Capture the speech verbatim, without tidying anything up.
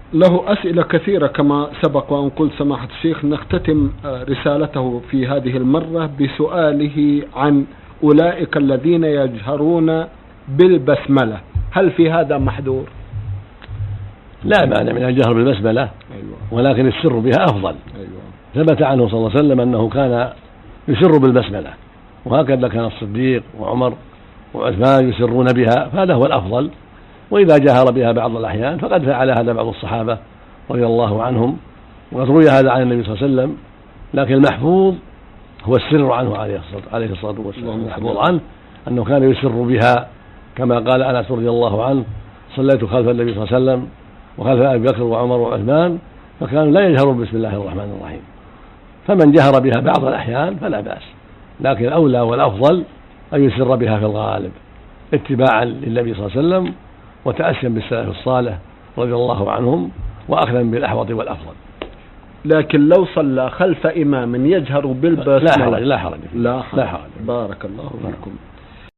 له أسئلة كثيرة كما سبق وأن قلت سماحة الشيخ. نختتم رسالته في هذه المرة بسؤاله عن أولئك الذين يجهرون بالبسملة، هل في هذا محذور؟ لا مانع من الجهر بالبسملة. أيوة. ولكن السر بها أفضل. أيوة. ثبت عنه صلى الله عليه وسلم أنه كان يسر بالبسملة، وهكذا كان الصديق وعمر وعثمان يسرون بها، فهذا هو الأفضل. وإذا جهر بها بعض الأحيان فقد فعل هذا بعض الصحابة رضي الله عنهم، وقد روي هذا عن النبي صلى الله عليه وسلم. لكن المحفوظ هو السر عنه عليه الصلاة والسلام، المحفوظ عنه أنه كان يسر بها كما قال أنس رضي الله عنه: صليت خلف النبي صلى الله عليه وسلم وخلف أبي بكر وعمر وعثمان فكانوا لا يجهرون بسم الله الرحمن الرحيم. فمن جهر بها بعض الأحيان فلا بأس، لكن الأولى والأفضل أن يسر بها في الغالب اتباعا للنبي صلى الله عليه وسلم وتأسيا بالسلف الصالح رضي الله عنهم وأخذا بالأحوط والأفضل. لكن لو صلى خلف إمام يجهر بالبسملة لا حرج لا حرج لا حرج. لا حرج. بارك الله فيكم.